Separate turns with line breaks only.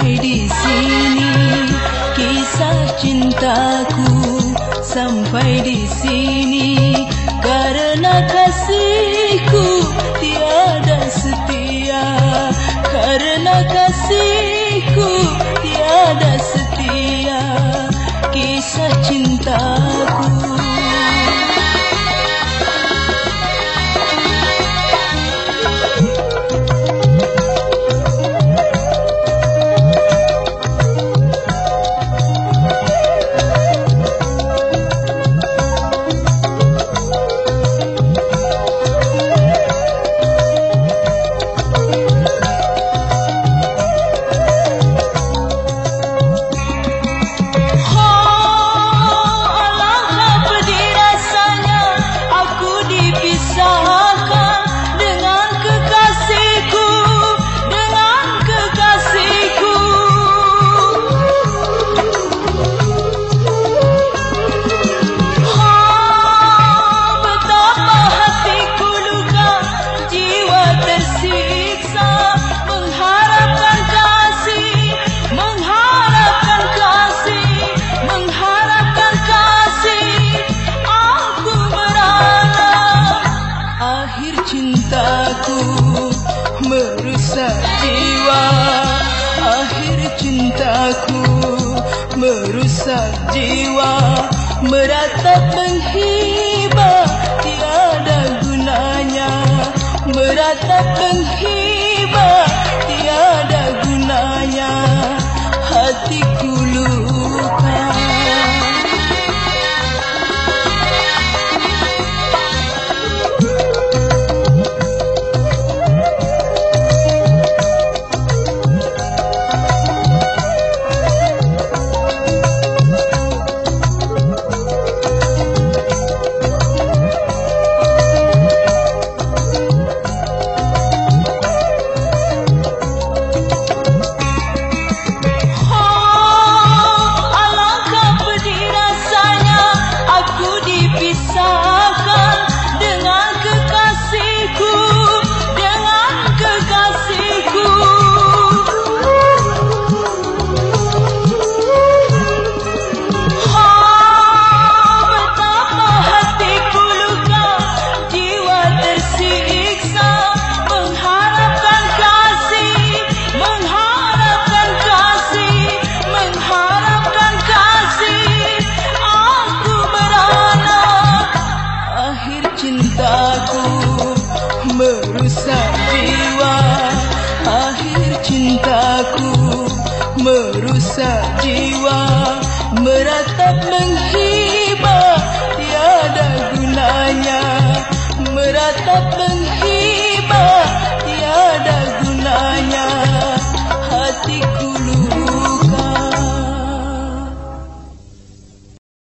Sampai di sini kisah cintaku, sampai di sini karena kasihku tiada setia, karena kasihku tiada setia, kisah cintaku. Cintaku merusak jiwa, akhir cintaku merusak jiwa, meratap menghibah tiada gunanya, meratap menghibah tiada gunanya, hatiku luka. Cintaku merusak jiwa, akhir cintaku merusak jiwa, meratap menghibah tiada gunanya, meratap